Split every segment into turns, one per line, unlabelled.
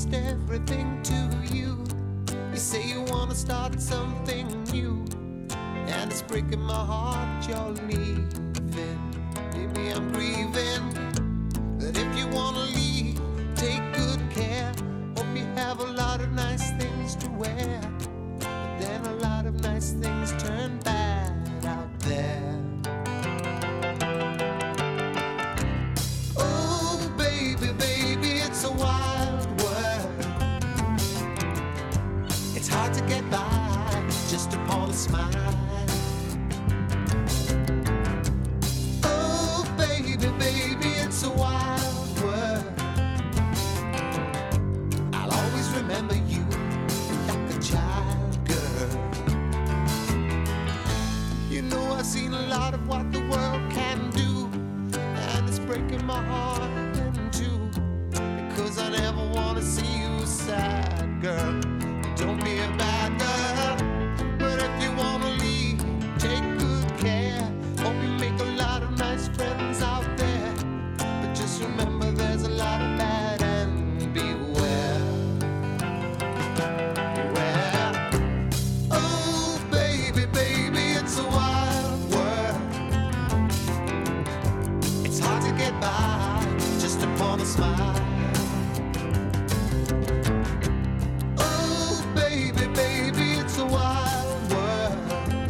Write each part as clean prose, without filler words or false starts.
lost everything to you. You say you wanna start something new, and it's breaking my heart you're leaving. Baby, I'm grieving, but if you wanna leave, take good care. Hope you have a lot of nice things to wear, but then a lot of nice things turn bad out there. Oh, baby, baby, it's a wild world. It's hard to get by just upon a smile. Oh, baby, baby, it's a wild world. I'll always remember you like a child, girl. You know I've seen a lot of what the world can do, and it's breaking my heart in two, because I never wanna see you sad, girl. Don't be a bad girl, but if you wanna leave, take good care. Hope you make a lot of nice friends out there, but just remember there's a lot of bad and beware. Beware. Oh, baby, baby, it's a wild world. It's hard to get by just upon a smile. Oh, baby, baby, it's a wild world.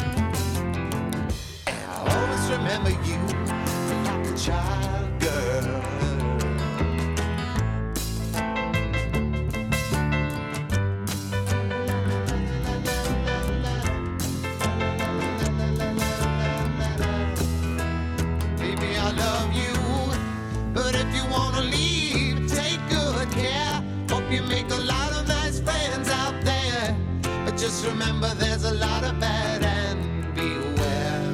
And I'll always remember you like a child, girl. Baby, I love you, but if you wanna leave, take good care. Hope you make a lot of nice friends out there, but just remember there's a lot of bad and beware.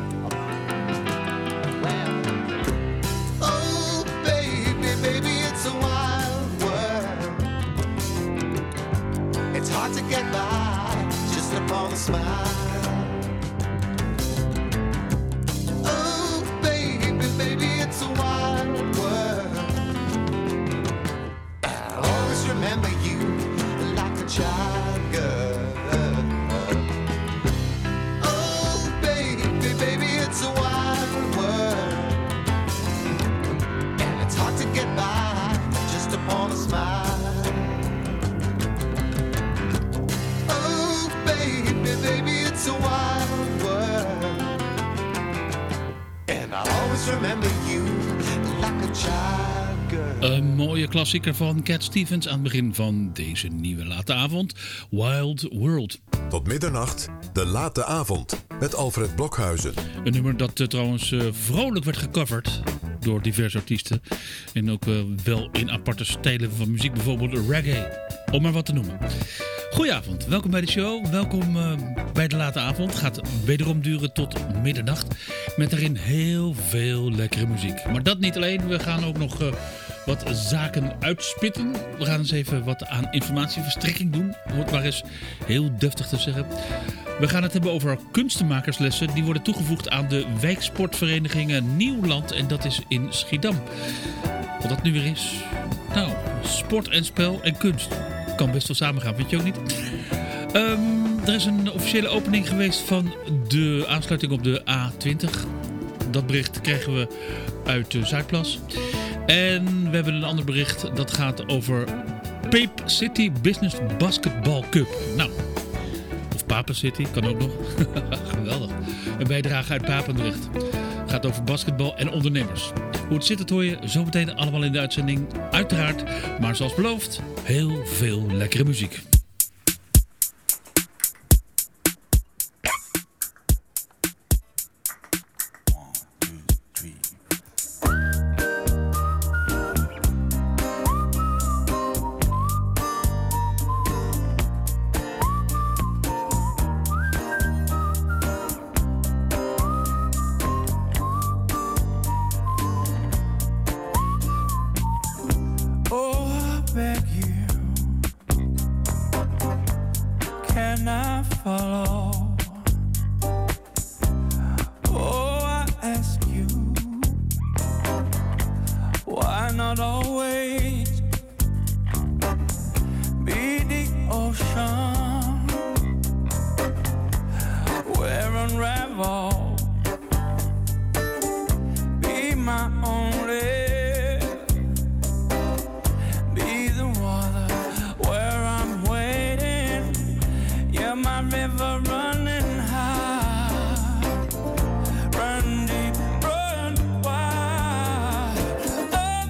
Well, oh, baby, baby, it's a wild world. It's hard to get by just upon a smile. Oh, baby, baby, it's a wild world. I'll always remember you like a child, girl. Oh, baby, baby, it's a wild world, and it's hard to get by just upon a smile. Oh, baby, baby, it's a wild world, and I'll always remember you like a child, girl.
Een mooie klassieker van Cat Stevens aan het begin van deze nieuwe late avond. Wild World.
Tot middernacht, de late avond met Alfred Blokhuizen.
Een nummer dat trouwens vrolijk werd gecoverd door diverse artiesten. En ook wel in aparte stijlen van muziek, bijvoorbeeld reggae. Om maar wat te noemen. Goedenavond, welkom bij de show. Welkom bij de late avond. Gaat wederom duren tot middernacht. Met daarin heel veel lekkere muziek. Maar dat niet alleen, we gaan ook nog wat zaken uitspitten. We gaan eens even wat aan informatieverstrekking doen. Om het maar eens heel deftig te zeggen. We gaan het hebben over kunstenmakerslessen. Die worden toegevoegd aan de wijksportvereniging Nieuwland. En dat is in Schiedam. Wat dat nu weer is? Nou, sport en spel en kunst. Kan best wel samengaan, vind je ook niet? Er is een officiële opening geweest van de aansluiting op de A20. Dat bericht krijgen we uit Zuidplas. En we hebben een ander bericht dat gaat over Pape City Business Basketball Cup. Nou, of Pape City, kan ook nog. Geweldig. Een bijdrage uit Papendrecht. Gaat over basketbal en ondernemers. Hoe het zit, dat hoor je zo meteen allemaal in de uitzending. Uiteraard, maar zoals beloofd, heel veel lekkere muziek.
ocean where unravel. Be my only, be the water where I'm waiting. You're my river running high, run deep, run wide. Oh,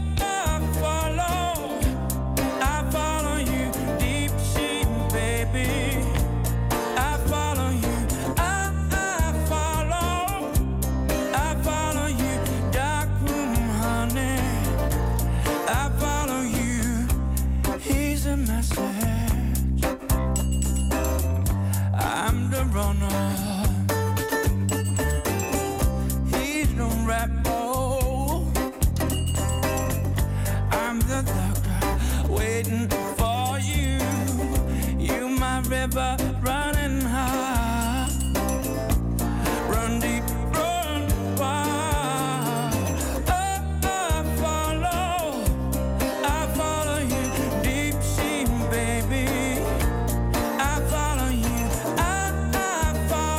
I follow you, deep sea, baby. I follow you, I follow you, dark room, honey. I follow you, here's a message. I'm the runner, he's the rebel. I'm the doctor waiting for you. You my river running high, run deep, run wide. Oh, I follow you, deep sea, baby. I follow you, I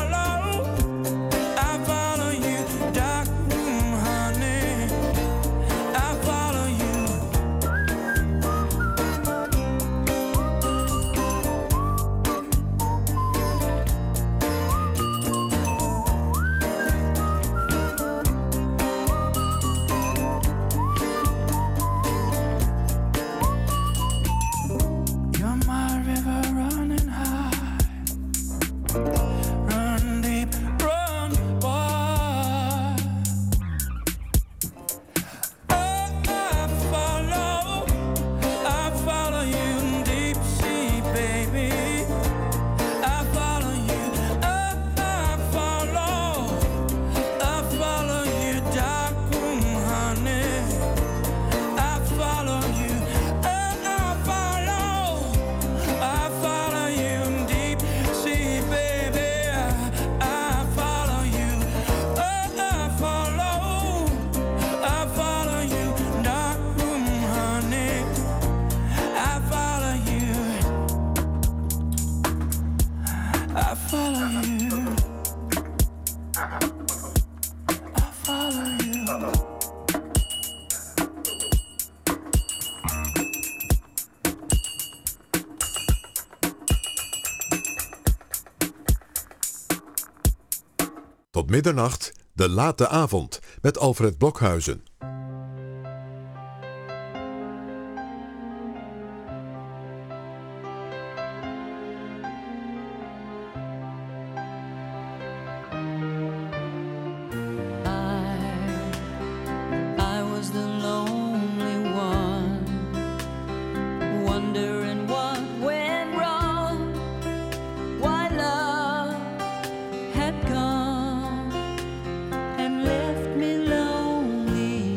follow you, dark room, honey. I follow you. You're my river running high, run deep, run wide. Oh, I follow you, deep sea, baby. I follow you, I follow you, dark room, honey. I follow you, I follow you, deep sea, baby. I follow you, I follow you, dark room, honey. I follow you, I follow you, I follow you.
Tot middernacht, de late avond met Alfred Blokhuizen.
I was the lonely one, wondering what went wrong, why love had gone and left me lonely.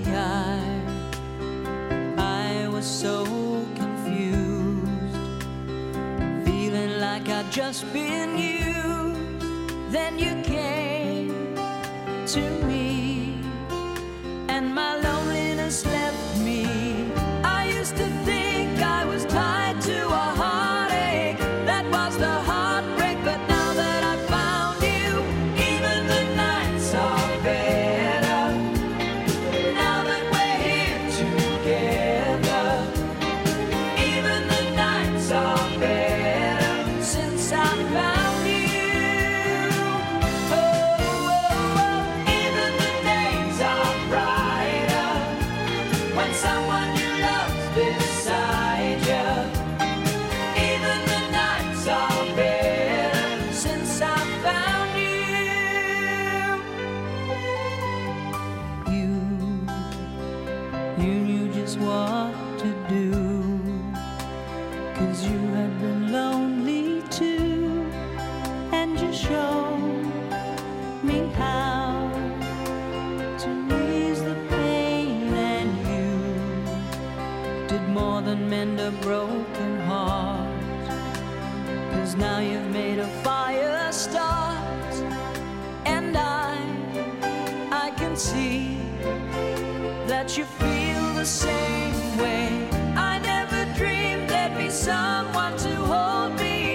I was so confused, feeling like I'd just been used. Then you came to me, and my loneliness left me. I used to think I was tied to a heartache, that was the heartbreak. But now that I found you, even the nights are better. Now that we're here together, even the nights are better since I found you. Oh, even the days are brighter when someone you love's beside you. Even the nights are better since I found you. You knew just what to do, 'cause you had been lonely too, and you showed me how to ease the pain, and you did more than mend a broken heart, 'cause now you've made a fire start, and I can see that you feel the same way. I never dreamed there'd be someone to hold me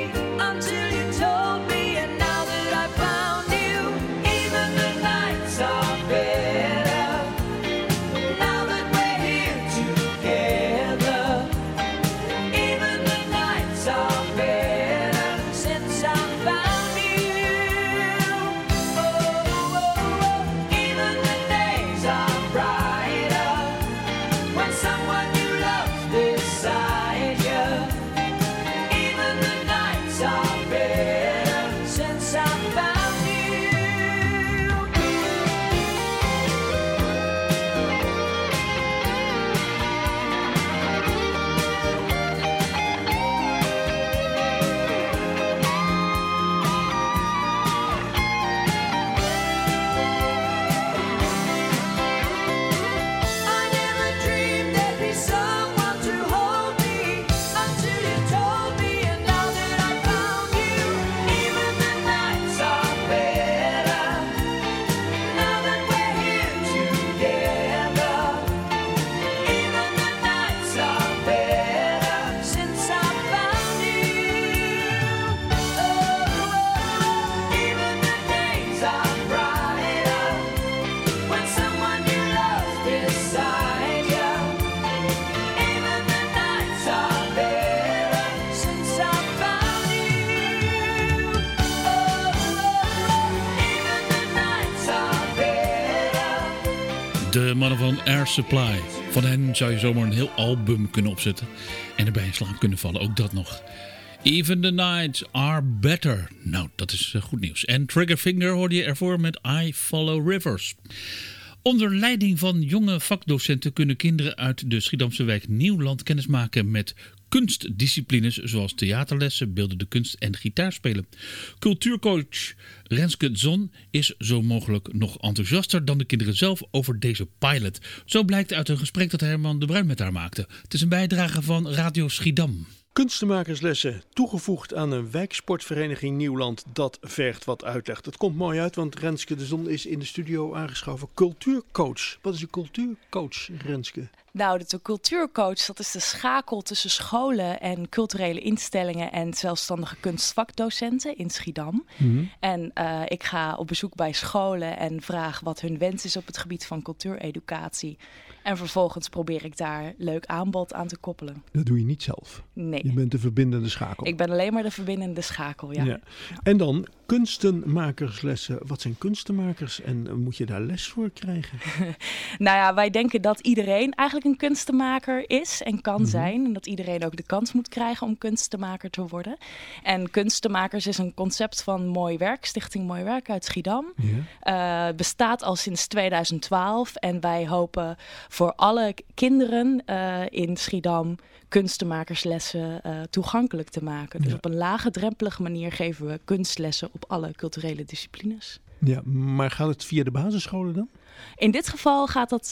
De mannen van Air Supply. Van hen zou je zomaar een heel album kunnen opzetten. En erbij in slaap kunnen vallen, ook dat nog. Even the nights are better. Nou, dat is goed nieuws. En Triggerfinger hoorde je ervoor met I Follow Rivers. Onder leiding van jonge vakdocenten kunnen kinderen uit de Schiedamse wijk Nieuwland kennismaken met kunstdisciplines zoals theaterlessen, beeldende kunst en gitaarspelen. Cultuurcoach Renske Zon is zo mogelijk nog enthousiaster dan de kinderen zelf over deze pilot. Zo blijkt uit een gesprek dat Herman de Bruin met haar maakte. Het is een bijdrage van Radio Schiedam.
Kunstenmakerslessen toegevoegd aan een wijksportvereniging Nieuwland, dat vergt wat uitleg. Dat komt mooi uit, want Renske de Zon is in de studio aangeschoven. Cultuurcoach. Wat is een cultuurcoach, Renske?
Nou, de cultuurcoach, dat is de schakel tussen scholen en culturele instellingen en zelfstandige kunstvakdocenten in Schiedam. Mm-hmm. En ik ga op bezoek bij scholen en vraag wat hun wens is op het gebied van cultuureducatie. En vervolgens probeer ik daar leuk aanbod aan te koppelen.
Dat doe je niet zelf?
Nee.
Je bent de verbindende schakel?
Ik ben alleen maar de verbindende schakel, ja.
En dan kunstenmakerslessen. Wat zijn kunstenmakers en moet je daar les voor krijgen?
Nou ja, wij denken dat iedereen eigenlijk een kunstenmaker is en kan zijn. En dat iedereen ook de kans moet krijgen om kunstenmaker te worden. En kunstenmakers is een concept van Mooi Werk, Stichting Mooi Werk uit Schiedam. Ja. Bestaat al sinds 2012 en wij hopen voor alle kinderen in Schiedam kunstenmakerslessen toegankelijk te maken. Dus op een laagdrempelige manier geven we kunstlessen op alle culturele disciplines.
Ja, maar gaat het via de basisscholen dan?
In dit geval gaat dat,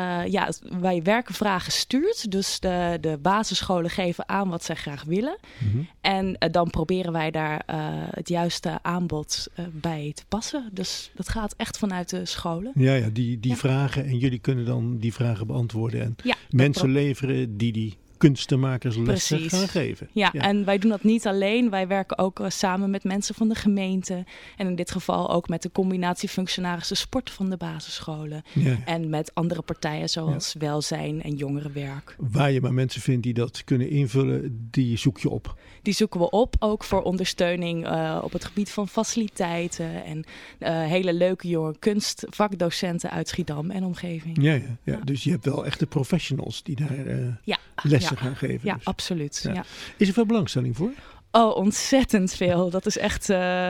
wij werken vragen gestuurd. Dus de basisscholen geven aan wat zij graag willen. Mm-hmm. En dan proberen wij daar het juiste aanbod bij te passen. Dus dat gaat echt vanuit de scholen.
Ja, die vragen en jullie kunnen dan die vragen beantwoorden. En mensen leveren die kunstenmakerslessen gaan geven.
Ja, en wij doen dat niet alleen. Wij werken ook samen met mensen van de gemeente. En in dit geval ook met de combinatiefunctionarissen sport van de basisscholen. Ja. En met andere partijen zoals welzijn en jongerenwerk.
Waar je maar mensen vindt die dat kunnen invullen, die zoek je op.
Die zoeken we op, ook voor ondersteuning op het gebied van faciliteiten. En hele leuke jonge kunstvakdocenten uit Schiedam en omgeving.
Ja. Dus je hebt wel echte professionals die daar lessen gaan geven.
Ja,
dus.
Absoluut. Ja.
Is er veel belangstelling voor?
Oh, ontzettend veel. Dat is echt...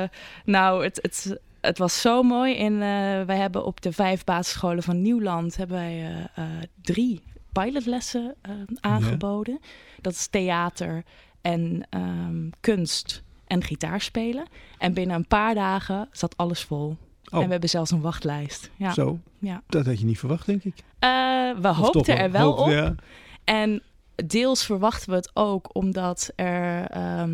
Het was zo mooi. Wij hebben op de 5 basisscholen van Nieuwland hebben wij 3 pilotlessen aangeboden. Ja. Dat is theater en kunst en gitaarspelen. En binnen een paar dagen zat alles vol. En we hebben zelfs een wachtlijst. Ja.
Zo? Ja. Dat had je niet verwacht, denk ik.
We hoopten er wel op. Ja. En deels verwachten we het ook omdat er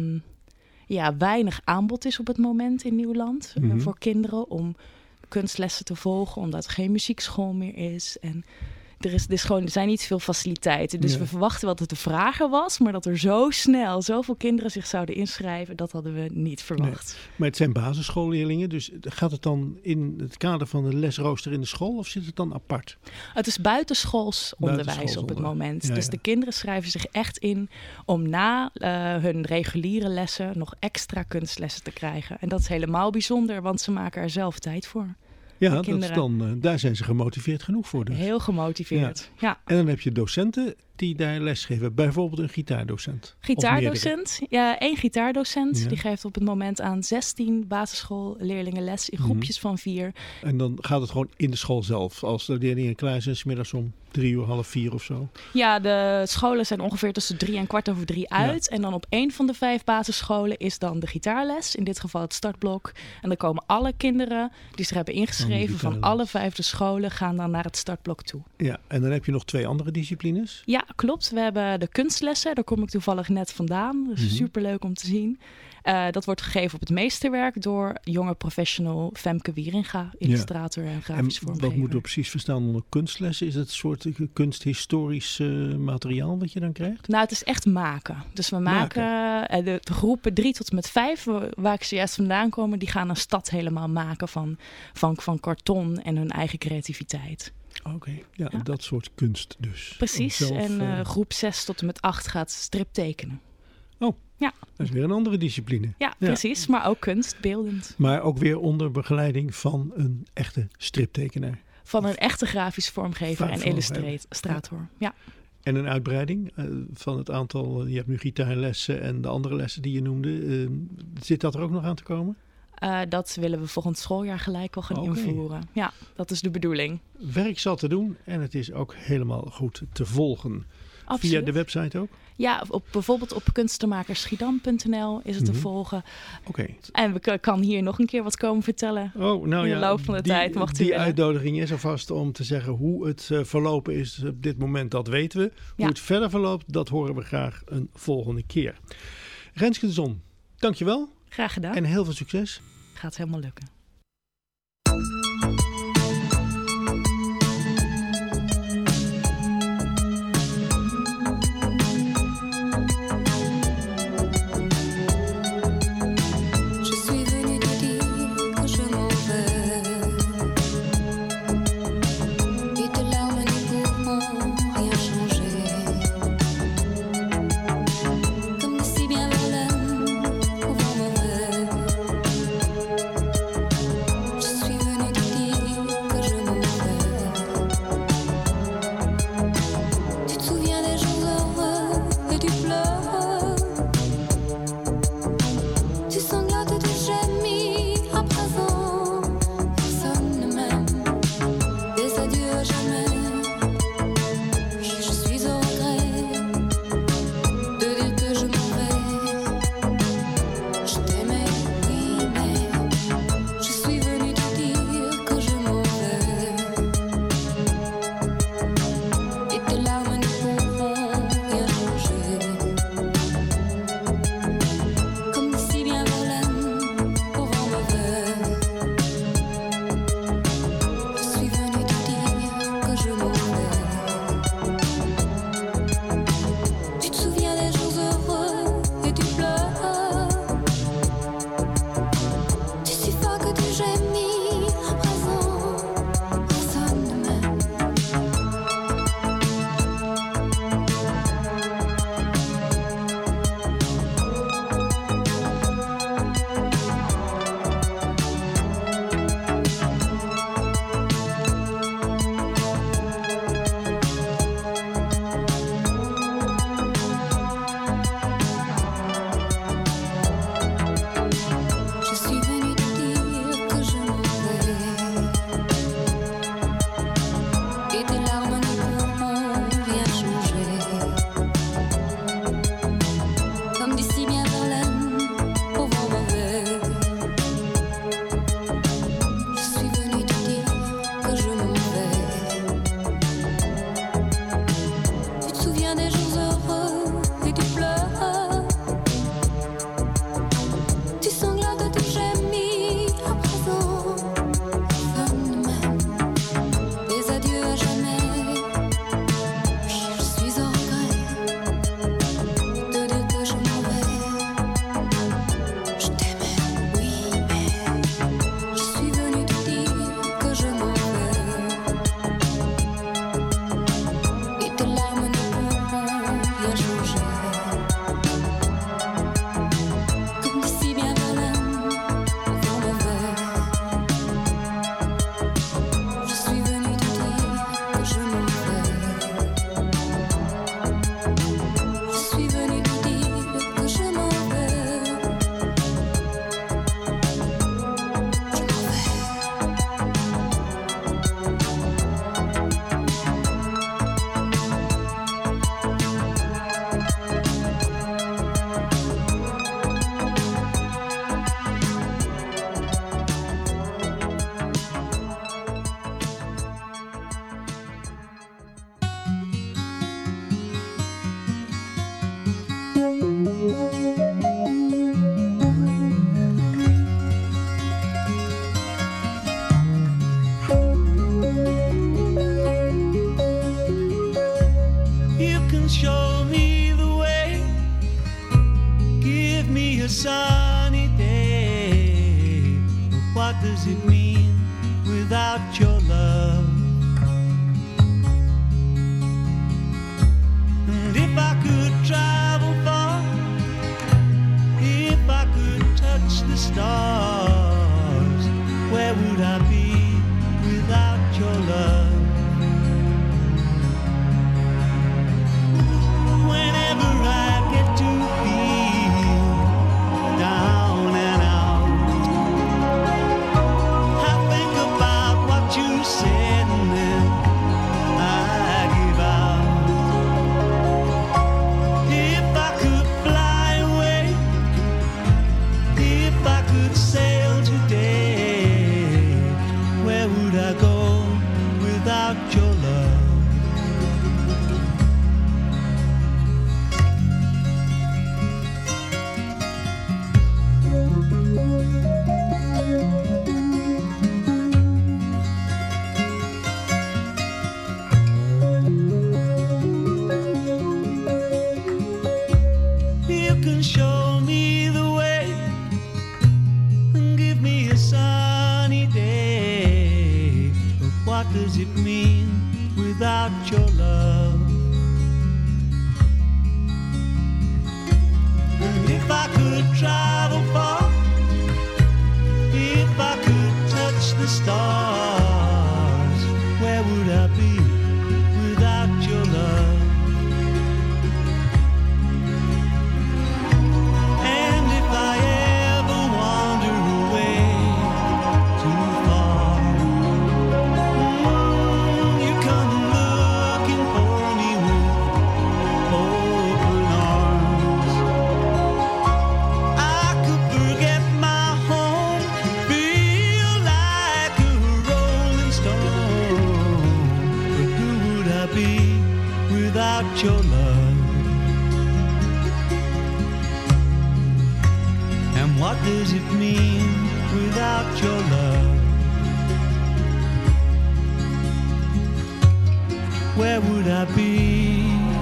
weinig aanbod is op het moment in Nieuwland voor kinderen om kunstlessen te volgen, omdat er geen muziekschool meer is. En er zijn niet veel faciliteiten. Dus we verwachten wel dat het de vrager was, maar dat er zo snel zoveel kinderen zich zouden inschrijven, dat hadden we niet verwacht.
Nee. Maar het zijn basisschoolleerlingen, dus gaat het dan in het kader van de lesrooster in de school of zit het dan apart?
Het is buitenschools onderwijs op het moment. Ja, dus de kinderen schrijven zich echt in om na hun reguliere lessen nog extra kunstlessen te krijgen. En dat is helemaal bijzonder, want ze maken er zelf tijd voor.
Ja, dat is dan, daar zijn ze gemotiveerd genoeg voor. Dus.
Heel gemotiveerd, ja.
En dan heb je docenten die daar lesgeven. Bijvoorbeeld een gitaardocent.
Gitaardocent, 1 gitaardocent. Ja. Die geeft op het moment aan 16 basisschoolleerlingen les in groepjes van 4.
En dan gaat het gewoon in de school zelf. Als de leerlingen klaar zijn, 's middags om 3:30, 4 of zo.
Ja, de scholen zijn ongeveer tussen 3 en 3:15 uit. Ja. En dan op 1 van de 5 basisscholen is dan de gitaarles. In dit geval het startblok. En dan komen alle kinderen die zich hebben ingeschreven van alle 5 scholen gaan dan naar het startblok toe.
Ja, en dan heb je nog 2 andere disciplines.
Ja, klopt. We hebben de kunstlessen. Daar kom ik toevallig net vandaan. Dus superleuk om te zien. Dat wordt gegeven op het meesterwerk door jonge professional Femke Wieringa, illustrator en grafisch vormgever.
Wat moeten we precies verstaan onder kunstlessen? Is het een soort kunsthistorisch materiaal wat je dan krijgt?
Nou, het is echt maken. Dus we maken de groepen 3 tot en met 5, waar ik zojuist vandaan komen, die gaan een stad helemaal maken van karton en hun eigen creativiteit.
Oké, dat soort kunst dus.
Precies, en groep 6 tot en met 8 gaat strip tekenen.
Oh, ja. Dat is weer een andere discipline.
Ja, precies, maar ook kunst, beeldend.
Maar ook weer onder begeleiding van een echte striptekenaar.
van een echte grafisch vormgever en illustrator. Ja.
En een uitbreiding van het aantal, je hebt nu gitaarlessen en de andere lessen die je noemde. Zit dat er ook nog aan te komen?
Dat willen we volgend schooljaar gelijk al gaan invoeren. Ja, dat is de bedoeling.
Werk zat te doen en het is ook helemaal goed te volgen.
Absoluut.
Via de website ook?
Ja, bijvoorbeeld op kunstenmakersschiedam.nl is het te volgen.
Oké.
En we kan hier nog een keer wat komen vertellen. In de loop van de tijd mocht u
die uitnodiging is alvast om te zeggen hoe het verlopen is op dit moment. Dat weten we. Hoe het verder verloopt, dat horen we graag een volgende keer. Renske de Zon, dankjewel.
Graag gedaan.
En heel veel succes.
Gaat helemaal lukken.
sunny day. But what does it mean without your love? And if I could travel far, if I could touch the stars, where would I be without your love? What does it mean without your love? Where would I be?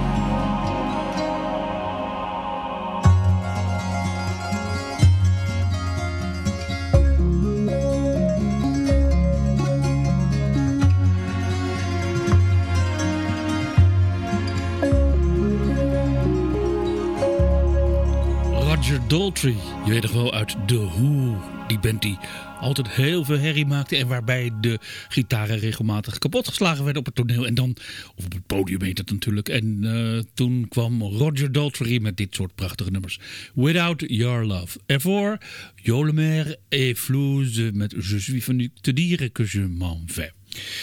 Roger Daltrey, je weet toch wel uit The Who, die band die altijd heel veel herrie maakte en waarbij de gitaren regelmatig kapotgeslagen werden op het toneel en dan, of op het podium heet het natuurlijk. En toen kwam Roger Daltrey met dit soort prachtige nummers. Without Your Love. Ervoor Jo Le Maire et Flouze met Je suis venu te dire que je m'en vais.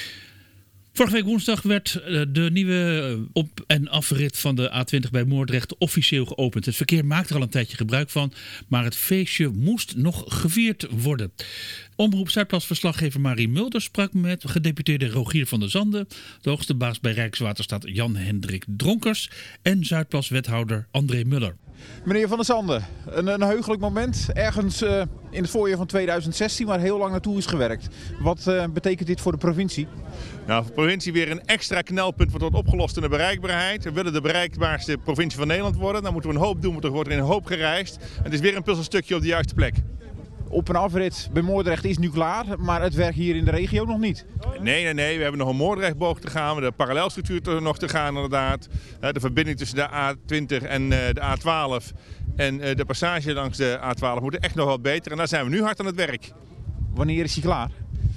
Vorige week woensdag werd de nieuwe op- en afrit van de A20 bij Moordrecht officieel geopend. Het verkeer maakt er al een tijdje gebruik van, maar het feestje moest nog gevierd worden. Omroep Zuidplas-verslaggever Marie Mulder sprak met gedeputeerde Rogier van der Zanden, de hoogste baas bij Rijkswaterstaat Jan-Hendrik Dronkers en Zuidplas-wethouder André Muller.
Meneer Van der Zanden, een heugelijk moment. Ergens in het voorjaar van 2016, waar heel lang naartoe is gewerkt. Wat betekent dit voor de provincie?
Nou, voor de provincie weer een extra knelpunt wordt opgelost in de bereikbaarheid. We willen de bereikbaarste provincie van Nederland worden. Dan moeten we een hoop doen, want er wordt er een hoop gereisd. Het is weer een puzzelstukje op de juiste plek.
Op- en afrit bij Moordrecht is nu klaar, maar het werk hier in de regio nog niet.
Nee. We hebben nog een Moordrechtboog te gaan. De parallelstructuur nog te gaan inderdaad. De verbinding tussen de A20 en de A12 en de passage langs de A12 moeten echt nog wat beter. En daar zijn we nu hard aan het werk.
Wanneer is hij klaar?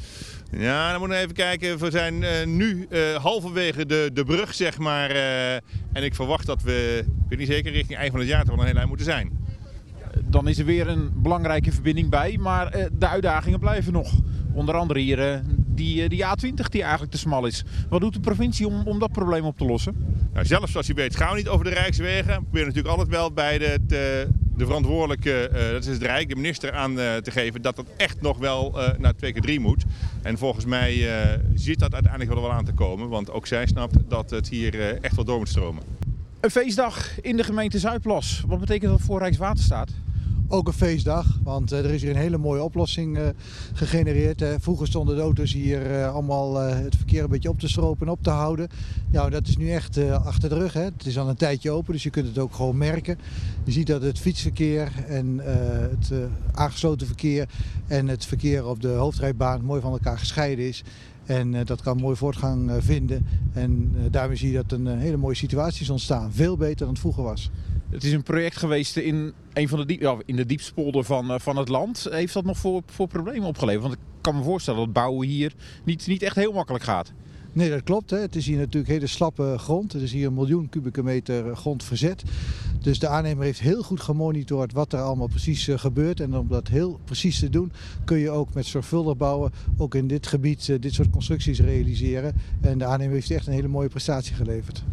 Ja, dan moeten we even kijken. We zijn nu halverwege de brug, zeg maar. En ik verwacht dat we, ik weet niet zeker, richting eind van het jaar toch een hele lijn moeten zijn.
Dan is er weer een belangrijke verbinding bij, maar de uitdagingen blijven nog. Onder andere hier die A20 die eigenlijk te smal is. Wat doet de provincie om dat probleem op te lossen?
Nou, zelf zoals u weet gaan we niet over de Rijkswegen. We proberen natuurlijk altijd wel bij de verantwoordelijke, dat is het Rijk, de minister aan te geven dat dat echt nog wel naar 2x3 moet. En volgens mij ziet dat uiteindelijk wel aan te komen, want ook zij snapt dat het hier echt wel door moet stromen.
Een feestdag in de gemeente Zuidplas. Wat betekent dat voor Rijkswaterstaat?
Ook een feestdag, want er is hier een hele mooie oplossing gegenereerd. Vroeger stonden de auto's hier allemaal het verkeer een beetje op te stropen en op te houden. Nou, dat is nu echt achter de rug. Hè. Het is al een tijdje open, dus je kunt het ook gewoon merken. Je ziet dat het fietsverkeer en het aangesloten verkeer en het verkeer op de hoofdrijbaan mooi van elkaar gescheiden is. En dat kan mooi voortgang vinden. En daarmee zie je dat een hele mooie situatie is ontstaan. Veel beter dan het vroeger was.
Het is een project geweest in een van in de diepste polder van het land. Heeft dat nog voor problemen opgeleverd? Want ik kan me voorstellen dat bouwen hier niet echt heel makkelijk gaat.
Nee, dat klopt. Hè. Het is hier natuurlijk hele slappe grond. Er is hier 1 miljoen kubieke meter grond verzet. Dus de aannemer heeft heel goed gemonitord wat er allemaal precies gebeurt. En om dat heel precies te doen kun je ook met zorgvuldig bouwen ook in dit gebied dit soort constructies realiseren. En de aannemer heeft echt een hele mooie prestatie geleverd.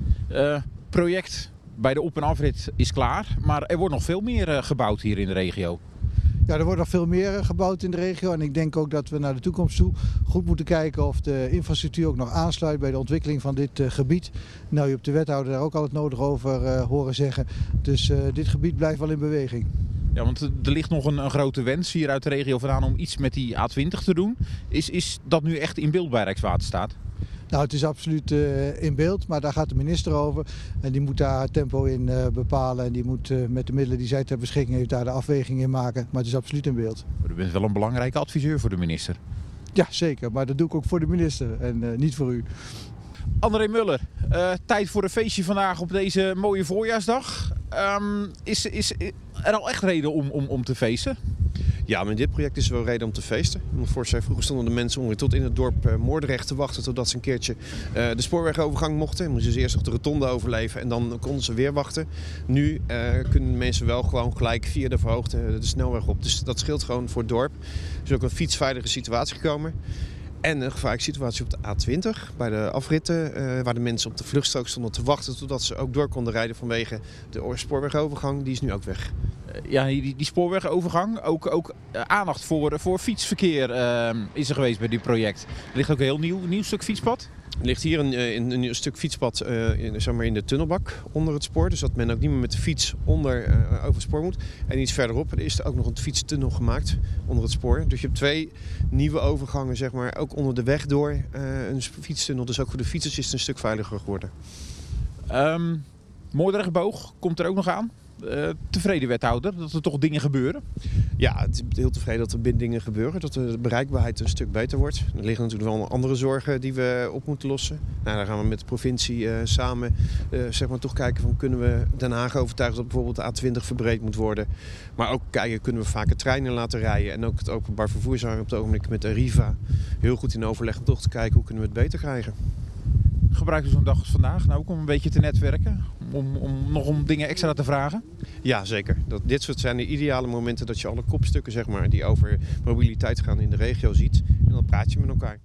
Project bij de op- en afrit is klaar, maar er wordt nog veel meer gebouwd hier in de regio.
Ja, er wordt nog veel meer gebouwd in de regio en ik denk ook dat we naar de toekomst toe goed moeten kijken of de infrastructuur ook nog aansluit bij de ontwikkeling van dit gebied. Nou, je hebt de wethouder daar ook al het nodig over horen zeggen. Dus dit gebied blijft wel in beweging.
Ja, want er ligt nog een grote wens hier uit de regio vandaan om iets met die A20 te doen. Is dat nu echt in beeld bij Rijkswaterstaat?
Nou, het is absoluut in beeld, maar daar gaat de minister over. En die moet daar het tempo in bepalen. En die moet met de middelen die zij ter beschikking heeft daar de afweging in maken. Maar het is absoluut in beeld.
U bent wel een belangrijke adviseur voor de minister.
Ja, zeker. Maar dat doe ik ook voor de minister en niet voor u.
André Muller, tijd voor een feestje vandaag op deze mooie voorjaarsdag. Is er al echt reden om te feesten?
Ja, met dit project is er wel reden om te feesten. Vroeger stonden de mensen ongeveer tot in het dorp Moordrecht te wachten totdat ze een keertje de spoorwegovergang mochten. Dan moesten ze eerst nog de rotonde overleven en dan konden ze weer wachten. Nu kunnen mensen wel gewoon gelijk via de verhoogde de snelweg op. Dus dat scheelt gewoon voor het dorp. Er is ook een fietsveilige situatie gekomen. En een gevaarlijke situatie op de A20 bij de afritten, waar de mensen op de vluchtstrook stonden te wachten totdat ze ook door konden rijden vanwege de spoorwegovergang. Die is nu ook weg.
Ja, die spoorwegovergang, ook aandacht voor fietsverkeer is er geweest bij dit project. Er ligt ook een heel nieuw stuk fietspad.
Er ligt hier een stuk fietspad in de tunnelbak onder het spoor. Dus dat men ook niet meer met de fiets over het spoor moet. En iets verderop is er ook nog een fietstunnel gemaakt onder het spoor. Dus je hebt 2 nieuwe overgangen, zeg maar, ook onder de weg door. Een fietstunnel, dus ook voor de fietsers is het een stuk veiliger geworden.
Moordrechtboog komt er ook nog aan. Tevreden wethouder, dat er toch dingen gebeuren?
Ja, het is heel tevreden dat er dingen gebeuren. Dat de bereikbaarheid een stuk beter wordt. Er liggen natuurlijk wel andere zorgen die we op moeten lossen. Nou, daar gaan we met de provincie samen zeg maar toch kijken van kunnen we Den Haag overtuigen dat bijvoorbeeld de A20 verbreed moet worden. Maar ook kijken kunnen we vaker treinen laten rijden. En ook het openbaar vervoer zijn op het ogenblik met Arriva heel goed in overleg om toch te kijken hoe kunnen we het beter krijgen.
Gebruikt u zo'n dag als vandaag nou ook om een beetje te netwerken? Om dingen extra te vragen?
Ja, zeker. Dit soort zijn de ideale momenten dat je alle kopstukken zeg maar, die over mobiliteit gaan in de regio ziet. En dan praat je met elkaar.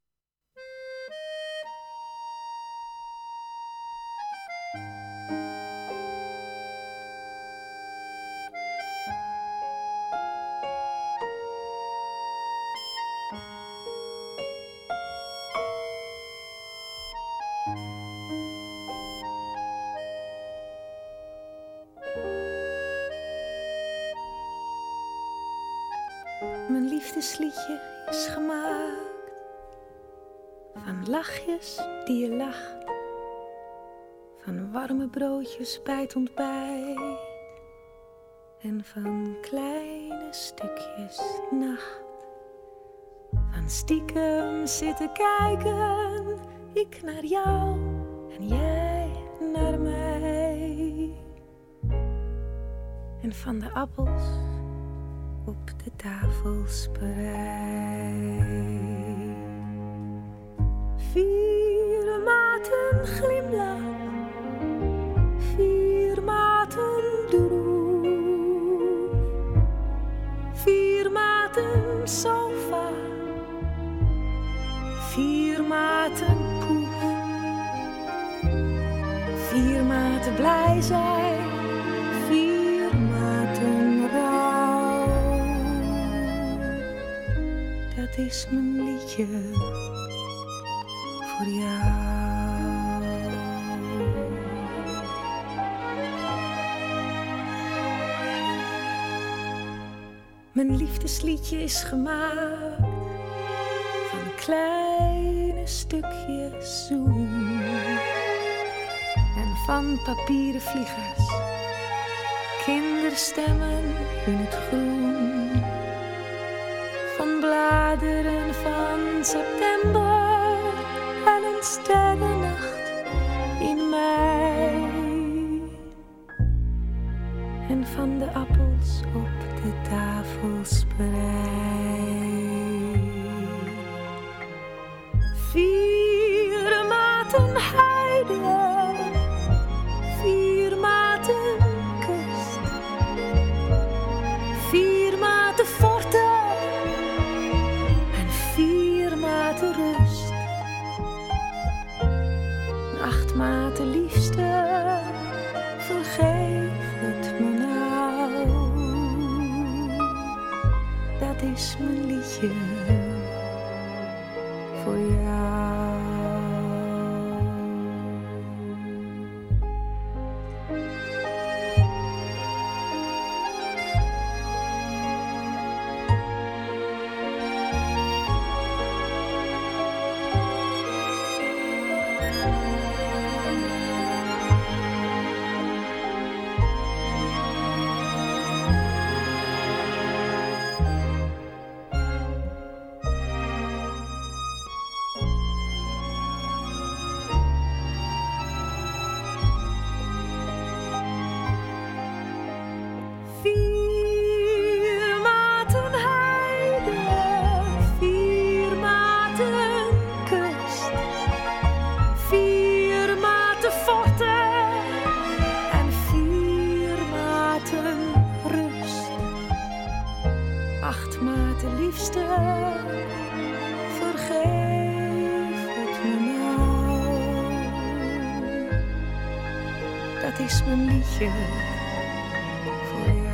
Mijn liefdesliedje is gemaakt van lachjes die je lacht, van warme broodjes bij het ontbijt en van kleine stukjes nacht. Van stiekem zitten kijken, ik naar jou en jij naar mij. En van de appels op de tafelspreid. 4 maten glimlach, 4 maten droef, 4 maten sofa, 4 maten poef, 4 maten blij zijn, 4 maten rouw. Dat is mijn liedje voor jou. Mijn liefdesliedje is gemaakt van kleine stukjes zoen en van papieren vliegers, kinderstemmen in het groen, van bladeren van september en een sterrennacht in mei. En van de appels op de tafelspreid. 4 maten heide, 4 maten kust, 4 maten forte en 4 maten rust. 8 maten liefste, vergeef het me nou. Dat is mijn liedje voor jou. Dat is mijn liedje voor jou.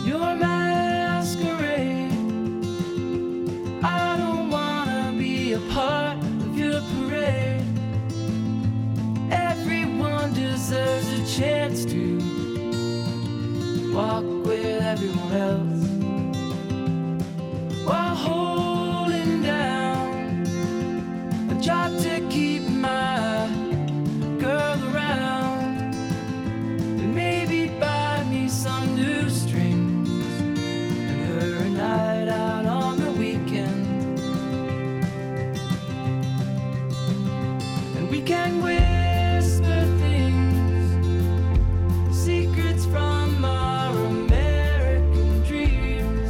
your masquerade. I don't wanna be a part of your parade. Everyone deserves a chance to walk with everyone else while holding down a job to keep my girl around and maybe buy me some new strings and her a night out on the weekend. And we can whisper things, secrets from our American dreams.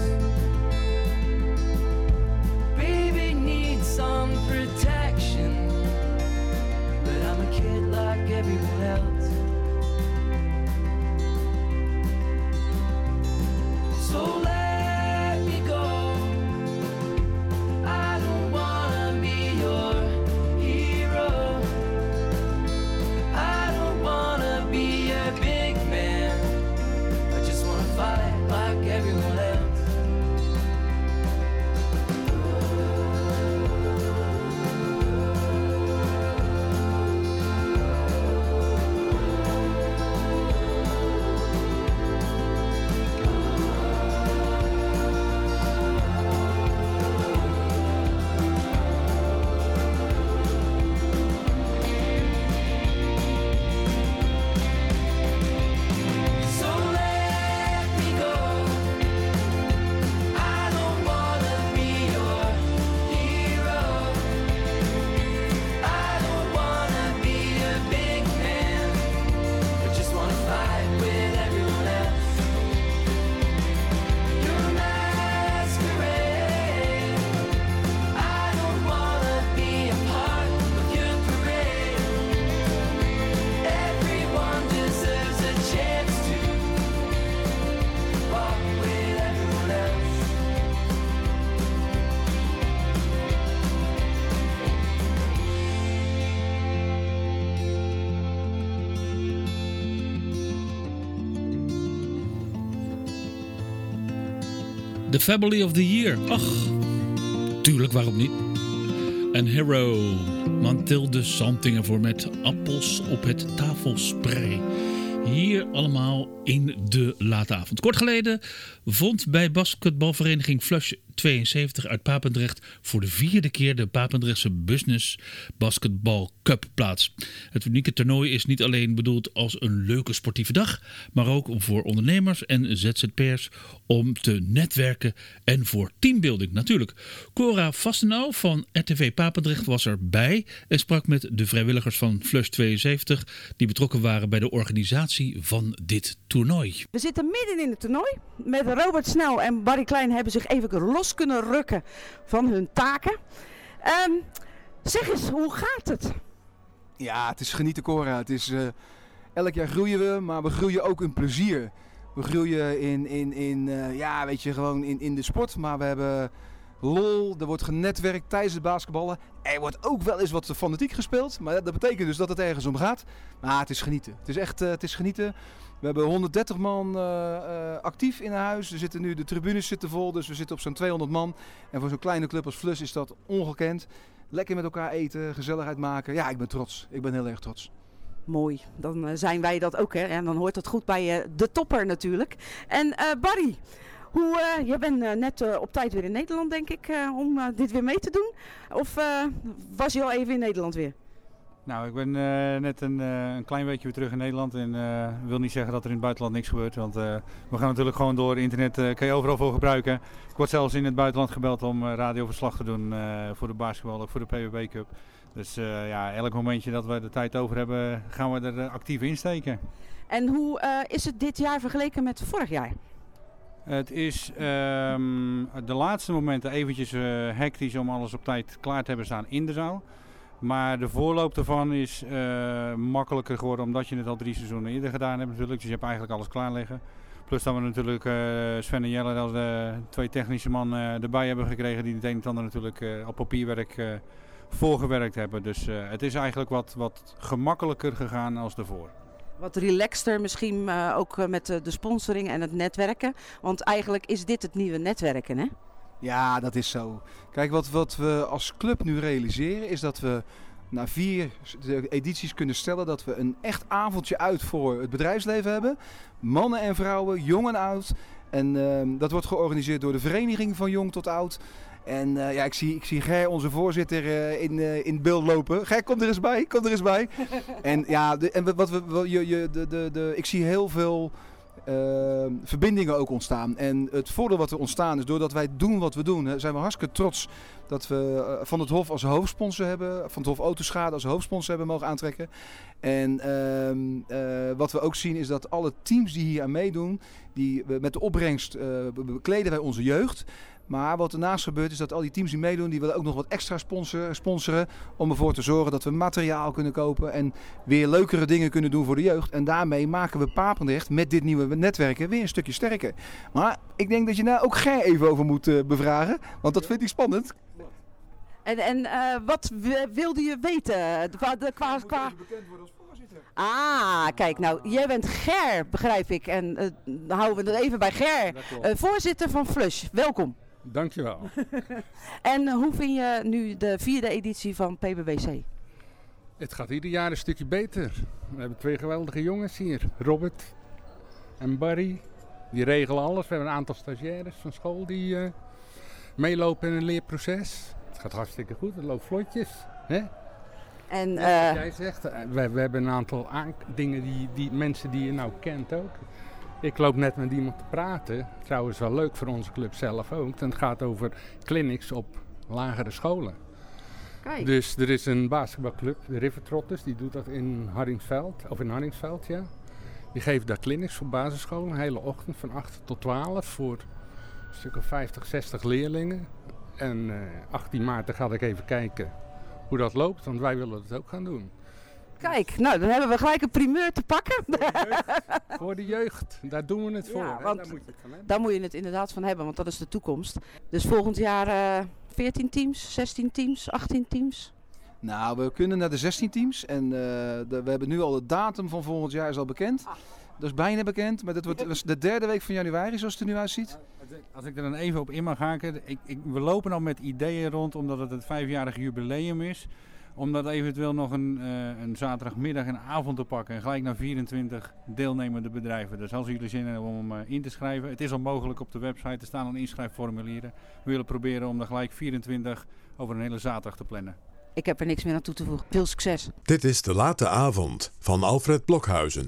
Baby needs some protection, but I'm a kid like everyone else. So let me go. I don't wanna be your hero. I don't wanna be a big man. I just wanna fight like everyone else. So let me go. I don't wanna be your hero. I don't wanna be a big man. I just wanna fight with everyone else. Your masquerade. I don't wanna be a part of your parade. Everyone deserves a chance to walk with everyone else.
The Family of the Year. Ach, tuurlijk, waarom niet? En Hero, Mathilde Santinger voor met appels op het tafelspray. Hier allemaal in de late avond. Kort geleden vond bij basketbalvereniging Flush 72 uit Papendrecht voor de 4e keer de Papendrechtse Business Basketball Cup plaats. Het unieke toernooi is niet alleen bedoeld als een leuke sportieve dag, maar ook voor ondernemers en ZZP'ers om te netwerken en voor teambuilding natuurlijk. Cora Vastenau van RTV Papendrecht was erbij en sprak met de vrijwilligers van Flush 72 die betrokken waren bij de organisatie van dit toernooi.
We zitten midden in het toernooi. Met Robert Snel en Barry Klein hebben zich even los kunnen rukken van hun taken. Zeg eens, hoe gaat het?
Ja, het is genieten, Cora. Het is, elk jaar groeien we, maar we groeien ook in plezier. We groeien in de sport, maar we hebben lol, er wordt genetwerkt tijdens het basketballen. Er wordt ook wel eens wat fanatiek gespeeld, maar dat betekent dus dat het ergens om gaat. Maar het is genieten. Het is echt genieten. We hebben 130 man actief in huis. De tribunes zitten vol, dus we zitten op zo'n 200 man. En voor zo'n kleine club als Flush is dat ongekend. Lekker met elkaar eten, gezelligheid maken. Ja, ik ben trots. Ik ben heel erg trots.
Mooi, dan zijn wij dat ook, hè? En dan hoort dat goed bij de topper natuurlijk. En Barry, jij bent net op tijd weer in Nederland, denk ik, om dit weer mee te doen. Of was je al even in Nederland weer?
Nou, ik ben net een klein weekje weer terug in Nederland. En wil niet zeggen dat er in het buitenland niks gebeurt. Want we gaan natuurlijk gewoon door. Internet kan je overal voor gebruiken. Ik word zelfs in het buitenland gebeld om radioverslag te doen voor de basketbal, ook voor de PWB Cup. Dus elk momentje dat we de tijd over hebben, gaan we er actief in steken.
En hoe is het dit jaar vergeleken met vorig jaar?
Het is de laatste momenten eventjes hectisch om alles op tijd klaar te hebben staan in de zaal. Maar de voorloop daarvan is makkelijker geworden omdat je het al 3 seizoenen eerder gedaan hebt natuurlijk. Dus je hebt eigenlijk alles klaar liggen. Plus dat we natuurlijk Sven en Jelle als de 2 technische man erbij hebben gekregen die het een en ander natuurlijk op papierwerk voorgewerkt hebben. Dus het is eigenlijk wat gemakkelijker gegaan als daarvoor.
Wat relaxter misschien ook met de sponsoring en het netwerken. Want eigenlijk is dit het nieuwe netwerken, hè?
Ja, dat is zo. Kijk, wat we als club nu realiseren is dat we na 4 edities kunnen stellen dat we een echt avondje uit voor het bedrijfsleven hebben. Mannen en vrouwen, jong en oud. En dat wordt georganiseerd door de vereniging van jong tot oud. En ik zie Ger, onze voorzitter, in beeld lopen. Ger, kom er eens bij. En ja, ik zie heel veel verbindingen ook ontstaan. En het voordeel wat er ontstaan is, doordat wij doen wat we doen, zijn we hartstikke trots dat we Van het Hof als hoofdsponsor hebben, Van het Hof Autoschade als hoofdsponsor hebben mogen aantrekken. En wat we ook zien is dat alle teams die hier aan meedoen, met de opbrengst bekleden wij onze jeugd. Maar wat ernaast gebeurt is dat al die teams die meedoen, die willen ook nog wat extra sponsoren. Om ervoor te zorgen dat we materiaal kunnen kopen en weer leukere dingen kunnen doen voor de jeugd. En daarmee maken we Papendrecht met dit nieuwe netwerken weer een stukje sterker. Maar ik denk dat je daar ook Ger even over moet bevragen, want dat vindt hij spannend.
En wat wilde je weten? Qua... bekend worden als voorzitter. Ah, kijk, nou, jij bent Ger, begrijp ik. En dan houden we het even bij Ger. Voorzitter van Flush, welkom.
Dankjewel.
En hoe vind je nu de 4e editie van PBBC?
Het gaat ieder jaar een stukje beter. We hebben 2 geweldige jongens hier. Robert en Barry. Die regelen alles. We hebben een aantal stagiaires van school die meelopen in een leerproces. Het gaat hartstikke goed. Het loopt vlotjes. Hè?
En
wat jij zegt, we hebben een aantal dingen die mensen die je nou kent ook. Ik loop net met iemand te praten. Trouwens wel leuk voor onze club zelf ook. Het gaat over clinics op lagere scholen.
Kijk.
Dus er is een basketbalclub, de River Trotters, die doet dat in Hardingsveld, ja. Die geeft daar clinics op basisscholen, een hele ochtend van 8 tot 12 voor een stuk of 50, 60 leerlingen. En 18 maart ga ik even kijken hoe dat loopt, want wij willen het ook gaan doen.
Kijk, nou dan hebben we gelijk een primeur te pakken.
Voor de jeugd, daar doen we het voor.
Ja,
hè?
want
Daar moet je het van hebben.
daar moet je het inderdaad van hebben, want dat is de toekomst. Dus volgend jaar 14 teams, 16 teams, 18 teams?
Nou, we kunnen naar de 16 teams en we hebben nu al de datum van volgend jaar is al bekend. Dat is bijna bekend, maar dat wordt de 3e week van januari zoals het er nu uitziet.
Als ik er dan even op in mag haken. We lopen al met ideeën rond omdat het 5-jarige jubileum is. Om dat eventueel nog een zaterdagmiddag en avond te pakken. En gelijk naar 24 deelnemende bedrijven. Dus als jullie zin hebben om in te schrijven. Het is al mogelijk op de website. Er staan al inschrijfformulieren. We willen proberen om er gelijk 24 over een hele zaterdag te plannen.
Ik heb er niks meer aan toe te voegen. Veel succes.
Dit is De Late Avond van Alfred Blokhuizen.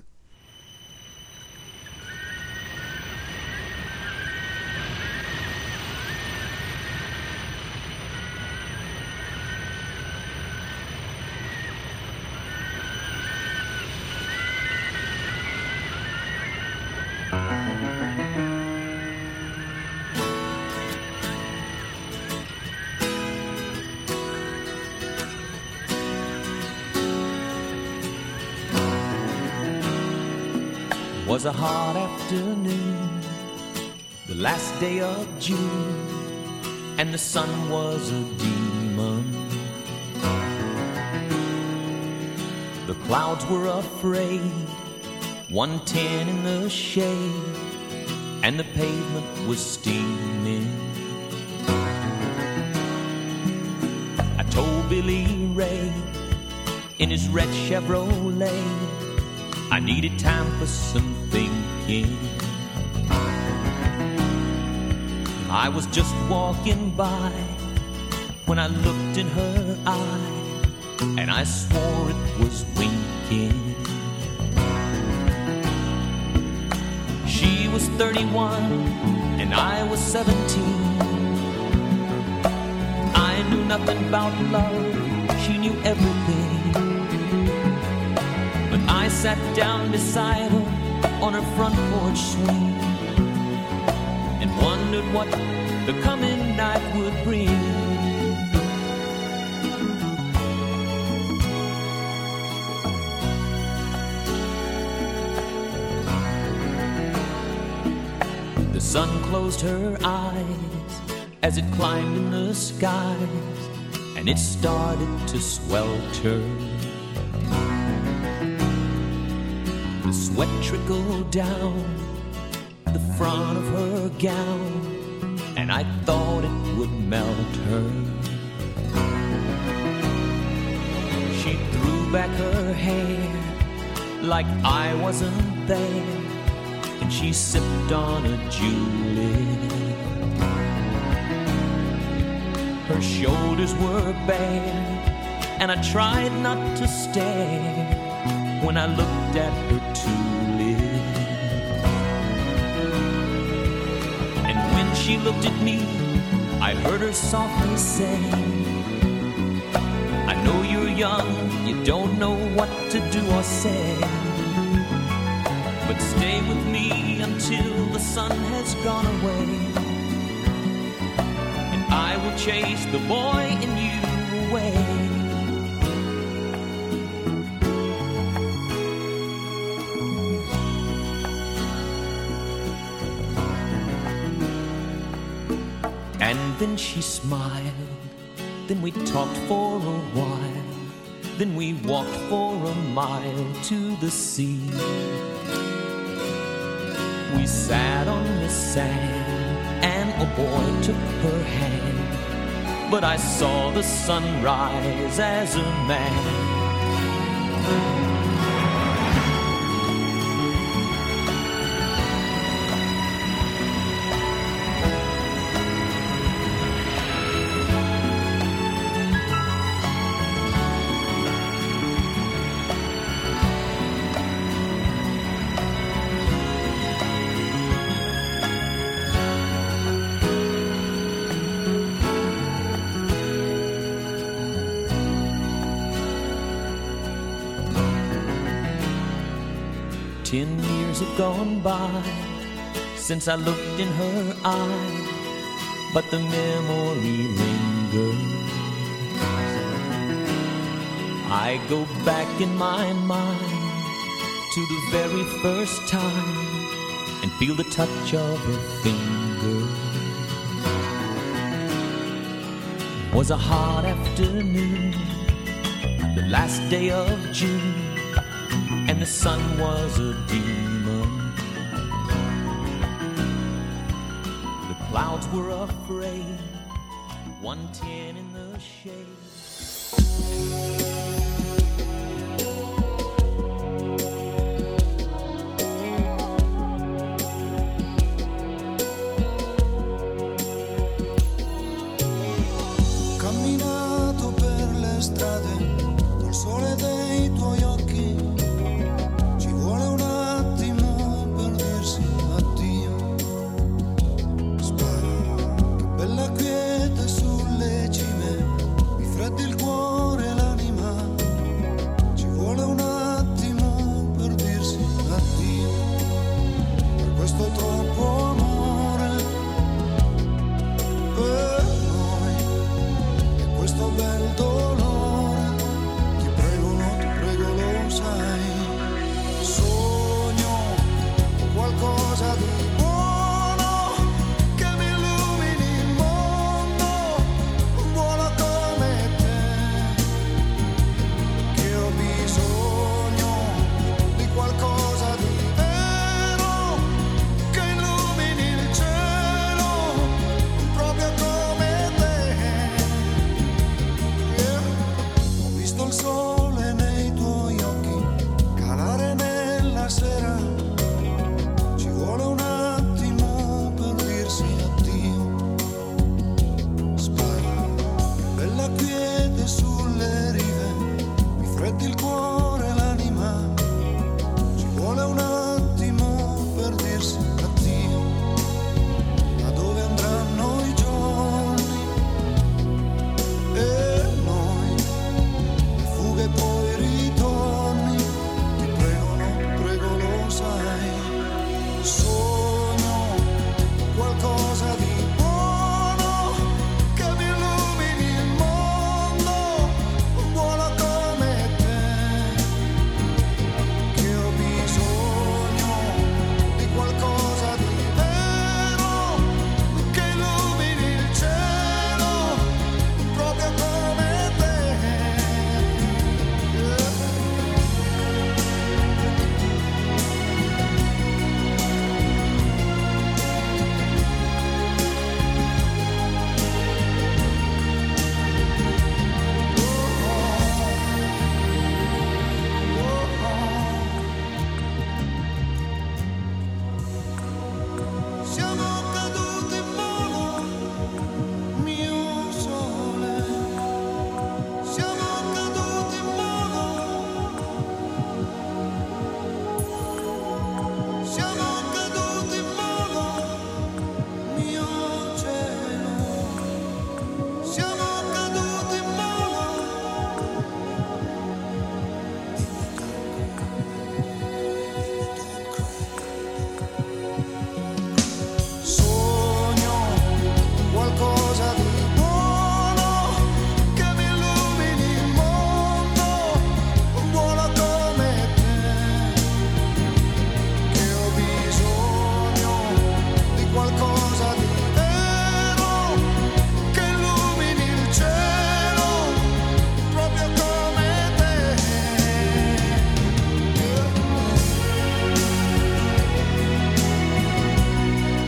Was a hot afternoon, the last day of June, and the sun was a demon. The clouds were afraid, 110 in the shade, and the pavement was steaming. I told Billy Ray in his red Chevrolet I needed time for some thinking. I was just walking by when I looked in her eye, and I swore it was winking. She was 31 and I was 17. I knew nothing about love, she knew everything. I sat down beside her on her front porch swing and wondered what the coming night would bring. The sun closed her eyes as it climbed in the skies, and it started to swelter. The sweat trickled down the front of her gown, and I thought it would melt her. She threw back her hair like I wasn't there, and she sipped on a julep. Her shoulders were bare, and I tried not to stare when I looked at her tulip. And when she looked at me, I heard her softly say, I know you're young, you don't know what to do or say, but stay with me until the sun has gone away, and I will chase the boy in you away. And then she smiled, then we talked for a while, then we walked for a mile to the sea. We sat on the sand, and a boy took her hand, but I saw the sun rise as a man. Have gone by since I looked in her eye, but the memory lingers. I go back in my mind to the very first time and feel the touch of her finger. It was a hot afternoon, the last day of June, and the sun was a demon. The clouds were afraid, 110 in the shade.
Camminato per le strade col sole dei tuoi occhi. Ci vuole un attimo per dirsi addio. Spara, che bella quiete sulle cime, mi freddi il cuore e l'anima.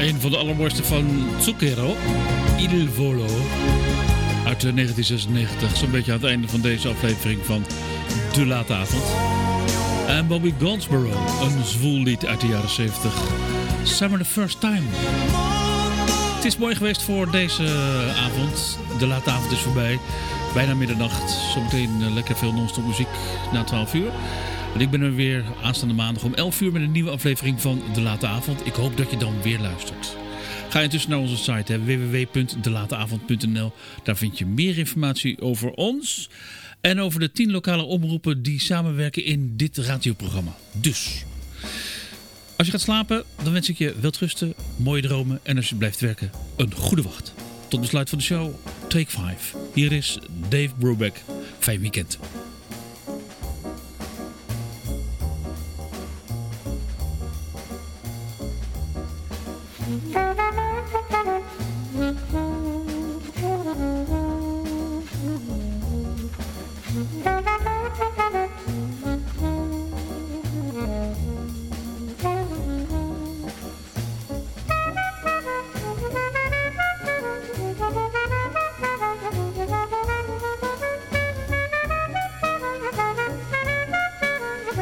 Een van de allermooiste van Zucchero, Il Volo, uit 1996. Zo'n beetje aan het einde van deze aflevering van De Late Avond. En Bobby Goldsboro, een zwoel lied uit de jaren 70. Summer the First Time. Het is mooi geweest voor deze avond. De Late Avond is voorbij. Bijna middernacht. Zometeen lekker veel non-stop muziek na 12 uur. En ik ben er weer aanstaande maandag om 11 uur met een nieuwe aflevering van De Late Avond. Ik hoop dat je dan weer luistert. Ga intussen naar onze site www.delateavond.nl. Daar vind je meer informatie over ons. En over de 10 lokale omroepen die samenwerken in dit radioprogramma. Dus, als je gaat slapen, dan wens ik je welterusten, mooie dromen. En als je blijft werken, een goede wacht. Tot besluit van de show, Take 5. Hier is Dave Brubeck. Fijn weekend.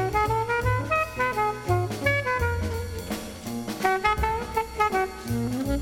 Mm-hmm.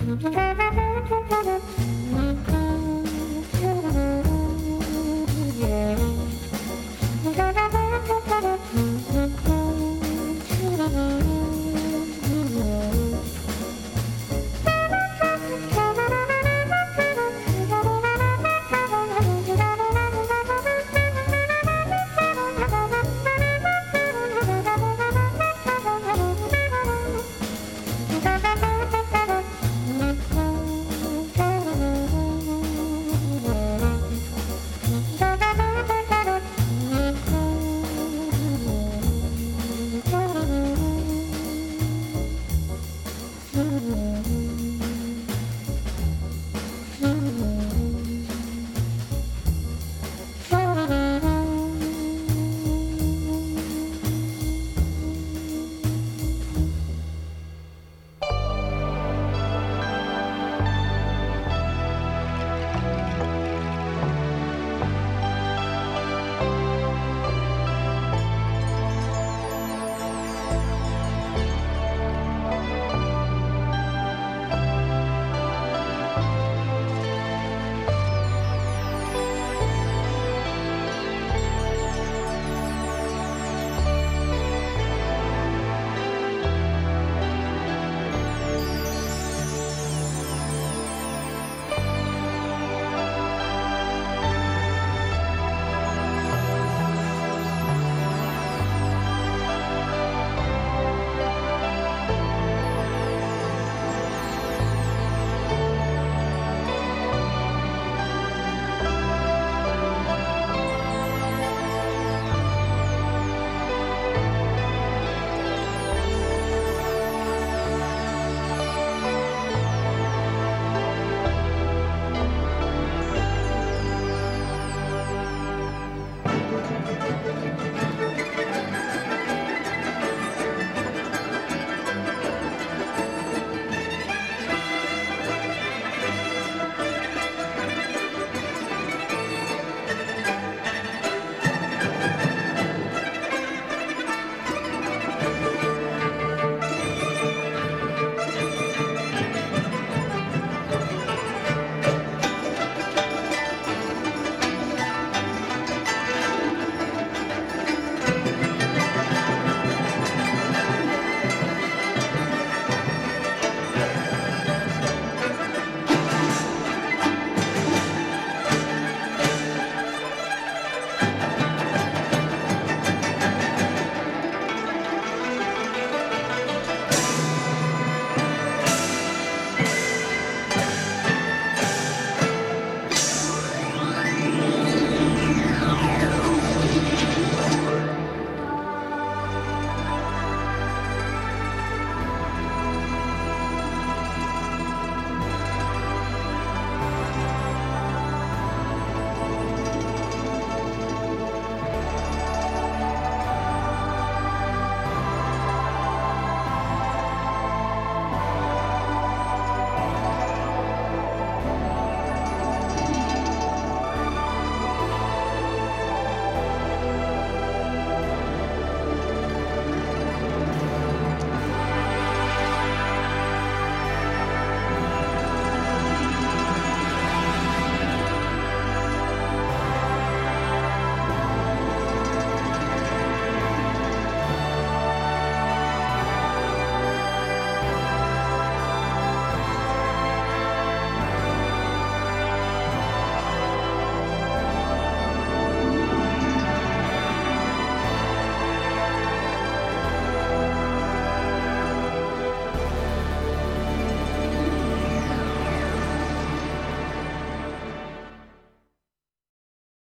Thank you.